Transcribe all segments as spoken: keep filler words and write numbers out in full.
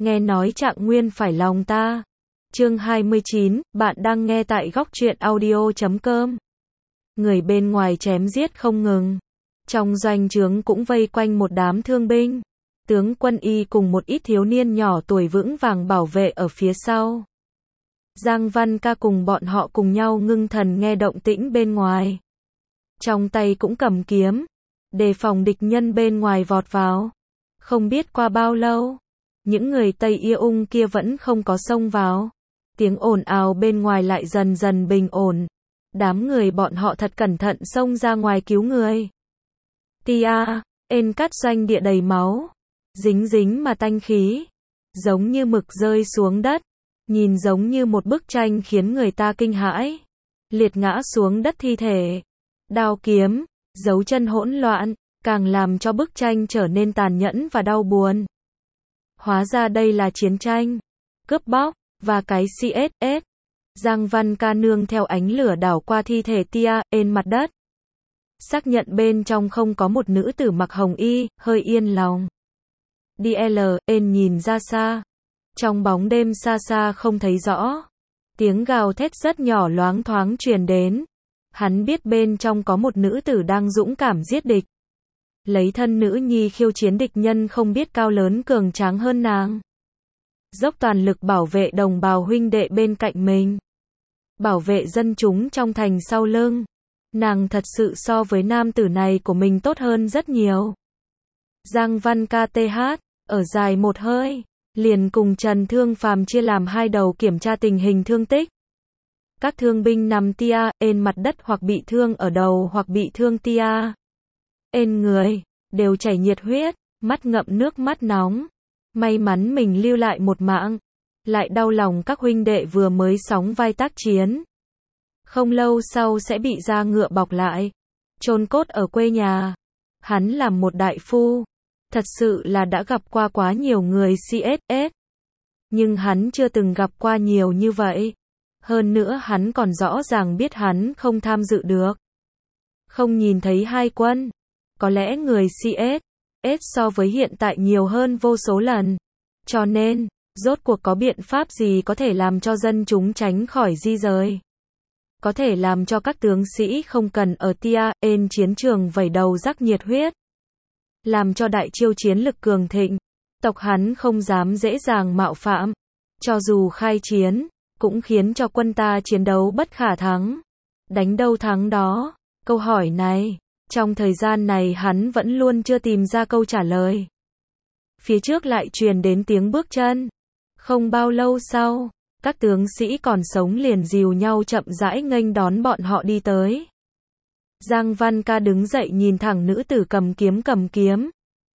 nghe nói Trạng Nguyên phải lòng ta. Chương hai mươi chín, bạn đang nghe tại góc truyện audio chấm com. Người bên ngoài chém giết không ngừng. Trong doanh trướng cũng vây quanh một đám thương binh. Tướng quân y cùng một ít thiếu niên nhỏ tuổi vững vàng bảo vệ ở phía sau. Giang Văn Ca cùng bọn họ cùng nhau ngưng thần nghe động tĩnh bên ngoài. Trong tay cũng cầm kiếm, đề phòng địch nhân bên ngoài vọt vào. Không biết qua bao lâu, những người Tây Ia Ung kia vẫn không có xông vào. Tiếng ồn ào bên ngoài lại dần dần bình ổn. Đám người bọn họ thật cẩn thận xông ra ngoài cứu người. Tia, ên cắt doanh địa đầy máu, dính dính mà tanh khí, giống như mực rơi xuống đất, nhìn giống như một bức tranh khiến người ta kinh hãi. Liệt ngã xuống đất thi thể, đao kiếm, dấu chân hỗn loạn, càng làm cho bức tranh trở nên tàn nhẫn và đau buồn. Hóa ra đây là chiến tranh, cướp bóc, và cái xê ét ét. Giang Văn Ca nương theo ánh lửa đảo qua thi thể Tia, ên mặt đất. Xác nhận bên trong không có một nữ tử mặc hồng y, hơi yên lòng. đê lờ, ên nhìn ra xa. Trong bóng đêm xa xa không thấy rõ. Tiếng gào thét rất nhỏ loáng thoáng truyền đến. Hắn biết bên trong có một nữ tử đang dũng cảm giết địch. Lấy thân nữ nhi khiêu chiến địch nhân không biết cao lớn cường tráng hơn nàng. Dốc toàn lực bảo vệ đồng bào huynh đệ bên cạnh mình. Bảo vệ dân chúng trong thành sau lưng. Nàng thật sự so với nam tử này của mình tốt hơn rất nhiều. Giang Văn Ca tê hát, ở dài một hơi, liền cùng Trần Thương Phàm chia làm hai đầu kiểm tra tình hình thương tích. Các thương binh nằm Tia, ên mặt đất hoặc bị thương ở đầu hoặc bị thương Tia, ên người, đều chảy nhiệt huyết, mắt ngậm nước mắt nóng. May mắn mình lưu lại một mạng. Lại đau lòng các huynh đệ vừa mới sóng vai tác chiến. Không lâu sau sẽ bị da ngựa bọc lại. Chôn cốt ở quê nhà. Hắn làm một đại phu. Thật sự là đã gặp qua quá nhiều người xê ét ét. Nhưng hắn chưa từng gặp qua nhiều như vậy. Hơn nữa hắn còn rõ ràng biết hắn không tham dự được. Không nhìn thấy hai quân. Có lẽ người xê ét ét so với hiện tại nhiều hơn vô số lần. Cho nên, rốt cuộc có biện pháp gì có thể làm cho dân chúng tránh khỏi di rời? Có thể làm cho các tướng sĩ không cần ở Tia, ên chiến trường vẩy đầu rắc nhiệt huyết. Làm cho đại chiêu chiến lực cường thịnh. Tộc hắn không dám dễ dàng mạo phạm. Cho dù khai chiến, cũng khiến cho quân ta chiến đấu bất khả thắng. Đánh đâu thắng đó. Câu hỏi này, trong thời gian này hắn vẫn luôn chưa tìm ra câu trả lời. Phía trước lại truyền đến tiếng bước chân. Không bao lâu sau, các tướng sĩ còn sống liền dìu nhau chậm rãi nghênh đón bọn họ đi tới. Giang Văn Ca đứng dậy nhìn thẳng nữ tử cầm kiếm cầm kiếm.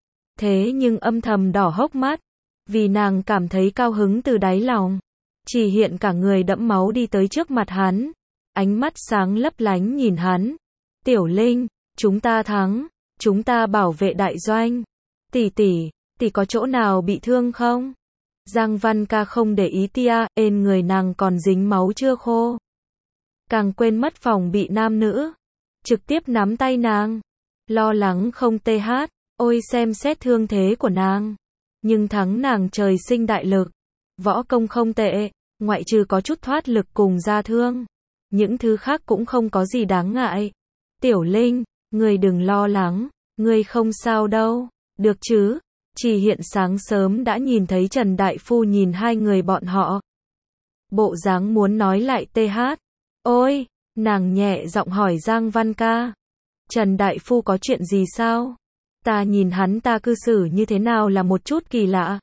Thế nhưng âm thầm đỏ hốc mắt, vì nàng cảm thấy cao hứng từ đáy lòng. Chỉ hiện cả người đẫm máu đi tới trước mặt hắn. Ánh mắt sáng lấp lánh nhìn hắn. Tiểu Linh, chúng ta thắng, chúng ta bảo vệ đại doanh. Tỷ tỷ, tỷ có chỗ nào bị thương không? Giang Văn Ca không để ý Tia, ên người nàng còn dính máu chưa khô. Càng quên mất phòng bị nam nữ. Trực tiếp nắm tay nàng. Lo lắng không tê hát, ôi xem xét thương thế của nàng. Nhưng thắng nàng trời sinh đại lực. Võ công không tệ, ngoại trừ có chút thoát lực cùng ra thương. Những thứ khác cũng không có gì đáng ngại. Tiểu Linh, ngươi đừng lo lắng, ngươi không sao đâu, được chứ? Chỉ hiện sáng sớm đã nhìn thấy Trần Đại Phu nhìn hai người bọn họ. Bộ dáng muốn nói lại tê hát. Ôi, nàng nhẹ giọng hỏi Giang Văn Ca. Trần Đại Phu có chuyện gì sao? Ta nhìn hắn ta cư xử như thế nào là một chút kỳ lạ.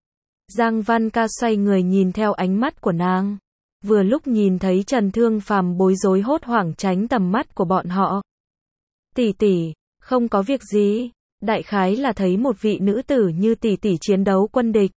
Giang Văn Ca xoay người nhìn theo ánh mắt của nàng. Vừa lúc nhìn thấy Trần Thương Phàm bối rối hốt hoảng tránh tầm mắt của bọn họ. Tỷ tỷ, không có việc gì. Đại khái là thấy một vị nữ tử như tỷ tỷ chiến đấu quân địch.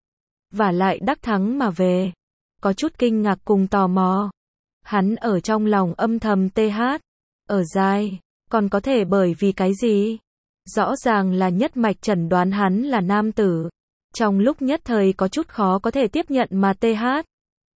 Và lại đắc thắng mà về. Có chút kinh ngạc cùng tò mò. Hắn ở trong lòng âm thầm tê hát. Ở dài, còn có thể bởi vì cái gì? Rõ ràng là nhất mạch chẩn đoán hắn là nam tử. Trong lúc nhất thời có chút khó có thể tiếp nhận mà tê hát.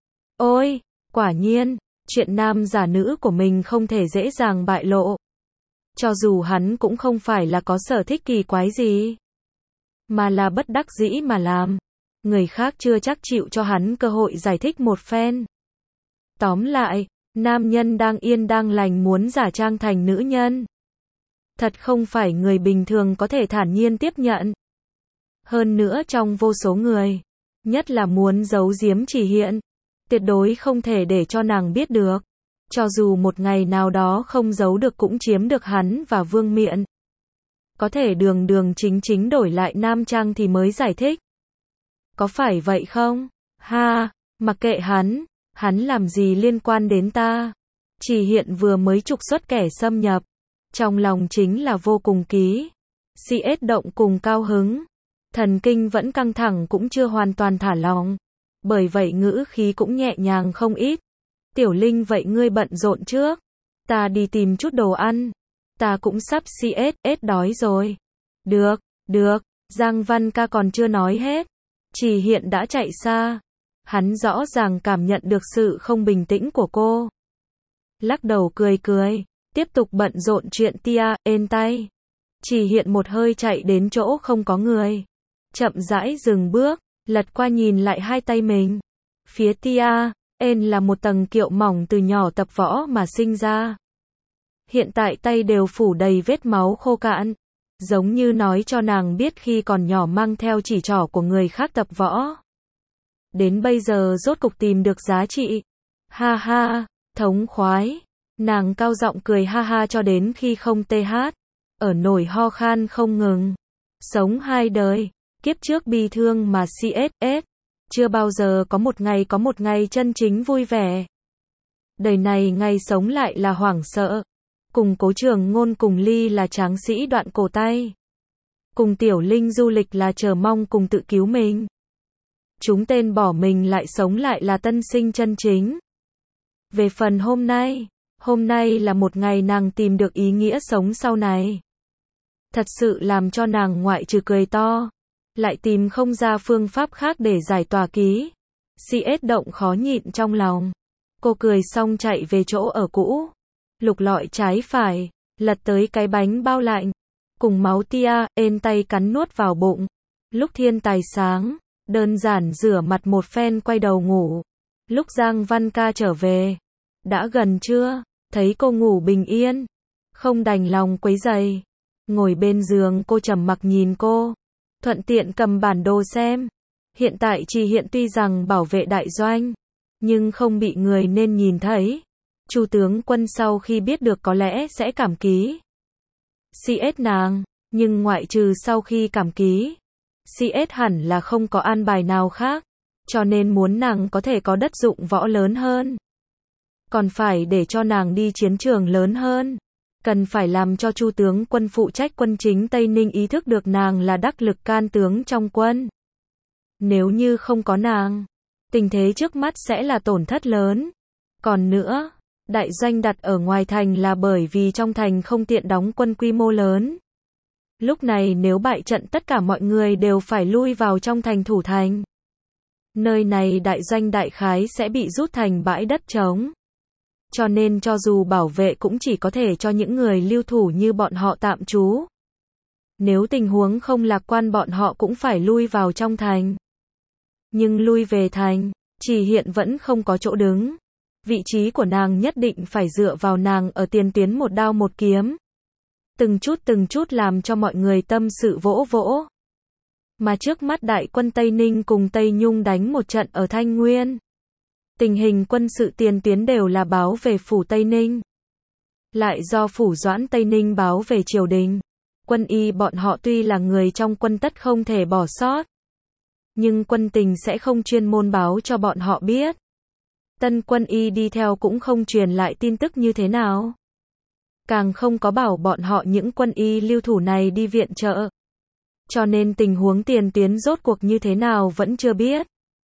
Ôi, quả nhiên, chuyện nam giả nữ của mình không thể dễ dàng bại lộ. Cho dù hắn cũng không phải là có sở thích kỳ quái gì, mà là bất đắc dĩ mà làm. người khác chưa chắc chịu cho hắn cơ hội giải thích một phen. Tóm lại, nam nhân đang yên đang lành muốn giả trang thành nữ nhân. Thật không phải người bình thường có thể thản nhiên tiếp nhận. Hơn nữa trong vô số người, nhất là muốn giấu giếm Chỉ Hiện, tuyệt đối không thể để cho nàng biết được. Cho dù một ngày nào đó không giấu được cũng chiếm được hắn và Vương Miện. Có thể đường đường chính chính đổi lại nam trang thì mới giải thích. Có phải vậy không? Ha, mặc kệ hắn, hắn làm gì liên quan đến ta? Chỉ Hiện vừa mới trục xuất kẻ xâm nhập, trong lòng chính là vô cùng ký. xê ét động cùng cao hứng. Thần kinh vẫn căng thẳng cũng chưa hoàn toàn thả lỏng. Bởi vậy ngữ khí cũng nhẹ nhàng không ít. Tiểu Linh vậy ngươi bận rộn trước. Ta đi tìm chút đồ ăn. Ta cũng sắp xê ét ét đói rồi. Được, được, Giang Văn ca còn chưa nói hết. Chỉ Hiện đã chạy xa. Hắn rõ ràng cảm nhận được sự không bình tĩnh của cô. Lắc đầu cười cười. Tiếp tục bận rộn chuyện tia, ên tay. Chỉ Hiện một hơi chạy đến chỗ không có người. Chậm rãi dừng bước, lật qua nhìn lại hai tay mình. Phía tia, ên là một tầng kiệu mỏng từ nhỏ tập võ mà sinh ra. Hiện tại tay đều phủ đầy vết máu khô cạn. Giống như nói cho nàng biết khi còn nhỏ mang theo chỉ trỏ của người khác tập võ. Đến bây giờ rốt cục tìm được giá trị. Ha ha, thống khoái. Nàng cao giọng cười ha ha cho đến khi không tê hát. Ở nổi ho khan không ngừng. Sống hai đời. Kiếp trước bi thương mà xê ét ét. Chưa bao giờ có một ngày có một ngày chân chính vui vẻ. Đời này ngày sống lại là hoảng sợ. Cùng Cố Trường Ngôn cùng Ly là tráng sĩ đoạn cổ tay. Cùng Tiểu Linh du lịch là chờ mong cùng tự cứu mình. Chúng tên bỏ mình lại sống lại là tân sinh chân chính. Về phần hôm nay, hôm nay là một ngày nàng tìm được ý nghĩa sống sau này. Thật sự làm cho nàng ngoại trừ cười to, lại tìm không ra phương pháp khác để giải tỏa ký. xê ét động khó nhịn trong lòng. Cô cười xong chạy về chỗ ở cũ. Lục lọi trái phải, lật tới cái bánh bao lạnh. Cùng máu tia, ên tay cắn nuốt vào bụng. Lúc thiên tài sáng, đơn giản rửa mặt một phen quay đầu ngủ. Lúc Giang Văn ca trở về, đã gần trưa, thấy cô ngủ bình yên. Không đành lòng quấy giày. Ngồi bên giường cô trầm mặc nhìn cô. Thuận tiện cầm bản đồ xem. Hiện tại Chỉ Hiện tuy rằng bảo vệ đại doanh, nhưng không bị người nên nhìn thấy. Chu tướng quân sau khi biết được có lẽ sẽ cảm ký xê ét nàng, nhưng ngoại trừ sau khi cảm ký xê ét hẳn là không có an bài nào khác, cho nên muốn nàng có thể có đất dụng võ lớn hơn. Còn phải để cho nàng đi chiến trường lớn hơn. Cần phải làm cho Chu tướng quân phụ trách quân chính Tây Ninh ý thức được nàng là đắc lực can tướng trong quân. Nếu như không có nàng, tình thế trước mắt sẽ là tổn thất lớn. Còn nữa, đại doanh đặt ở ngoài thành là bởi vì trong thành không tiện đóng quân quy mô lớn. Lúc này nếu bại trận tất cả mọi người đều phải lui vào trong thành thủ thành. Nơi này đại doanh đại khái sẽ bị rút thành bãi đất trống. Cho nên cho dù bảo vệ cũng chỉ có thể cho những người lưu thủ như bọn họ tạm trú. Nếu tình huống không lạc quan bọn họ cũng phải lui vào trong thành. Nhưng lui về thành, Chỉ Hiện vẫn không có chỗ đứng. Vị trí của nàng nhất định phải dựa vào nàng ở tiền tuyến một đao một kiếm. Từng chút từng chút làm cho mọi người tâm sự vỗ vỗ. Mà trước mắt đại quân Tây Ninh cùng Tây Nhung đánh một trận ở Thanh Nguyên. Tình hình quân sự tiền tuyến đều là báo về phủ Tây Ninh. Lại do phủ Doãn Tây Ninh báo về triều đình. Quân y bọn họ tuy là người trong quân tất không thể bỏ sót. Nhưng quân tình sẽ không chuyên môn báo cho bọn họ biết. Tân quân y đi theo cũng không truyền lại tin tức như thế nào. Càng không có bảo bọn họ những quân y lưu thủ này đi viện trợ. Cho nên tình huống tiền tuyến rốt cuộc như thế nào vẫn chưa biết.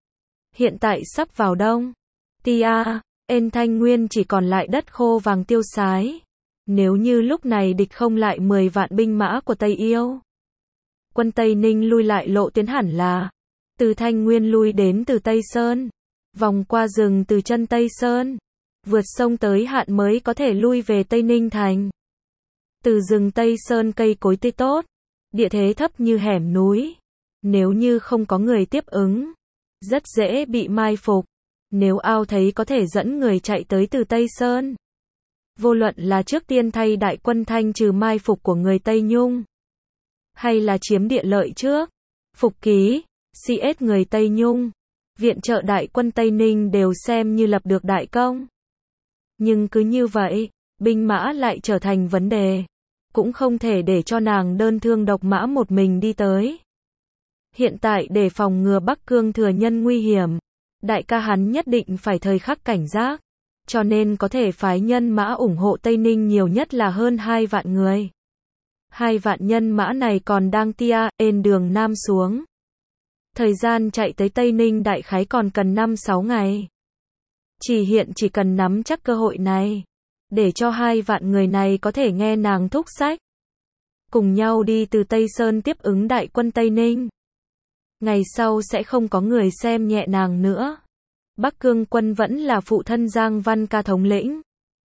Hiện tại sắp vào đông. Tia, ên Thanh Nguyên chỉ còn lại đất khô vàng tiêu sái. Nếu như lúc này địch không lại mười vạn binh mã của Tây Yêu. Quân Tây Ninh lui lại lộ tuyến hẳn là từ Thanh Nguyên lui đến từ Tây Sơn. Vòng qua rừng từ chân Tây Sơn. Vượt sông tới hạn mới có thể lui về Tây Ninh thành. Từ rừng Tây Sơn cây cối tươi tốt. Địa thế thấp như hẻm núi. Nếu như không có người tiếp ứng, rất dễ bị mai phục. Nếu ao thấy có thể dẫn người chạy tới từ Tây Sơn, vô luận là trước tiên thay đại quân thanh trừ mai phục của người Tây Nhung, hay là chiếm địa lợi trước, phục ký, xê ét người Tây Nhung, viện trợ đại quân Tây Ninh đều xem như lập được đại công. Nhưng cứ như vậy, binh mã lại trở thành vấn đề. Cũng không thể để cho nàng đơn thương độc mã một mình đi tới. Hiện tại để phòng ngừa Bắc Cương thừa nhân nguy hiểm, đại ca hắn nhất định phải thời khắc cảnh giác. Cho nên có thể phái nhân mã ủng hộ Tây Ninh nhiều nhất là hơn hai vạn người. Hai vạn nhân mã này còn đang tia, ên đường Nam xuống. Thời gian chạy tới Tây Ninh đại khái còn cần năm sáu ngày. Chỉ hiện chỉ cần nắm chắc cơ hội này, để cho hai vạn người này có thể nghe nàng thúc sách. Cùng nhau đi từ Tây Sơn tiếp ứng đại quân Tây Ninh. Ngày sau sẽ không có người xem nhẹ nàng nữa. Bắc Cương quân vẫn là phụ thân Giang Văn Ca thống lĩnh.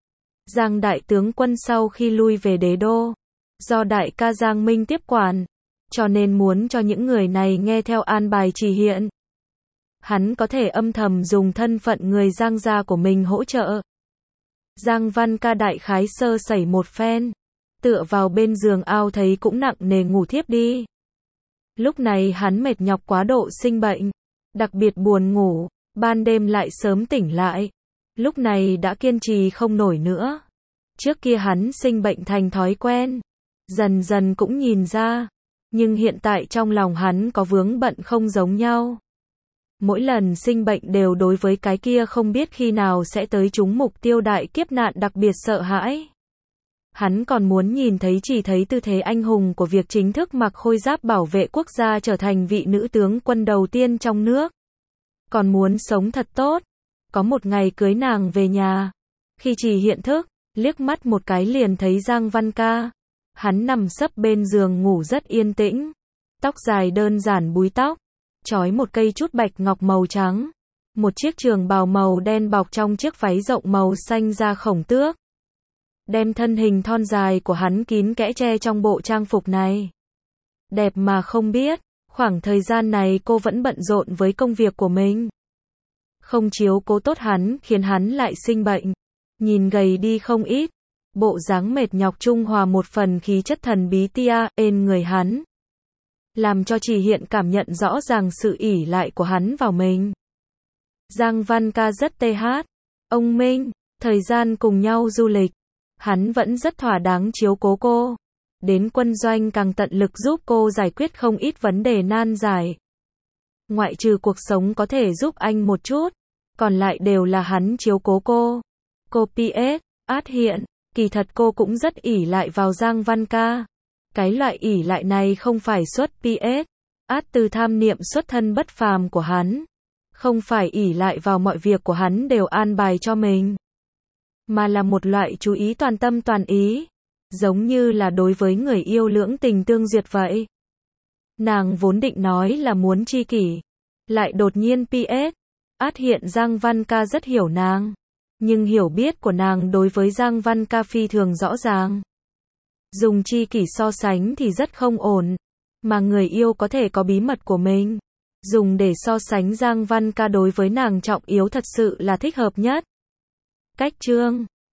Giang đại tướng quân sau khi lui về đế đô, do đại ca Giang Minh tiếp quản, cho nên muốn cho những người này nghe theo an bài chỉ hiện. Hắn có thể âm thầm dùng thân phận người Giang gia của mình hỗ trợ. Giang Văn Ca đại khái sơ sẩy một phen, tựa vào bên giường ao thấy cũng nặng nề ngủ thiếp đi. Lúc này hắn mệt nhọc quá độ sinh bệnh, đặc biệt buồn ngủ, ban đêm lại sớm tỉnh lại. Lúc này đã kiên trì không nổi nữa. Trước kia hắn sinh bệnh thành thói quen, dần dần cũng nhìn ra, nhưng hiện tại trong lòng hắn có vướng bận không giống nhau. Mỗi lần sinh bệnh đều đối với cái kia không biết khi nào sẽ tới trúng mục tiêu đại kiếp nạn đặc biệt sợ hãi. Hắn còn muốn nhìn thấy chỉ thấy tư thế anh hùng của việc chính thức mặc khôi giáp bảo vệ quốc gia trở thành vị nữ tướng quân đầu tiên trong nước. Còn muốn sống thật tốt, có một ngày cưới nàng về nhà. Khi chỉ hiện thức, liếc mắt một cái liền thấy Giang Văn Ca. Hắn nằm sấp bên giường ngủ rất yên tĩnh. Tóc dài đơn giản búi tóc, trói một cây chút bạch ngọc màu trắng. Một chiếc trường bào màu đen bọc trong chiếc váy rộng màu xanh da khổng tước. Đem thân hình thon dài của hắn kín kẽ che trong bộ trang phục này. Đẹp mà không biết, khoảng thời gian này cô vẫn bận rộn với công việc của mình. Không chiếu cố tốt hắn khiến hắn lại sinh bệnh. Nhìn gầy đi không ít. Bộ dáng mệt nhọc trung hòa một phần khí chất thần bí tia, ên người hắn. Làm cho chỉ hiện cảm nhận rõ ràng sự ỷ lại của hắn vào mình. Giang Văn Ca rất tê hát. Ông Minh, thời gian cùng nhau du lịch. Hắn vẫn rất thỏa đáng chiếu cố cô. Đến quân doanh càng tận lực giúp cô giải quyết không ít vấn đề nan giải. Ngoại trừ cuộc sống có thể giúp anh một chút, còn lại đều là hắn chiếu cố cô. Cô pê ét, át hiện, kỳ thật cô cũng rất ỷ lại vào Giang Văn Ca. Cái loại ỷ lại này không phải xuất pê ét, át từ tham niệm xuất thân bất phàm của hắn. Không phải ỷ lại vào mọi việc của hắn đều an bài cho mình. Mà là một loại chú ý toàn tâm toàn ý. Giống như là đối với người yêu lưỡng tình tương duyệt vậy. Nàng vốn định nói là muốn tri kỷ. Lại đột nhiên pê ét. Át hiện Giang Văn Ca rất hiểu nàng. Nhưng hiểu biết của nàng đối với Giang Văn Ca phi thường rõ ràng. Dùng tri kỷ so sánh thì rất không ổn. Mà người yêu có thể có bí mật của mình. Dùng để so sánh Giang Văn Ca đối với nàng trọng yếu thật sự là thích hợp nhất. Cách chương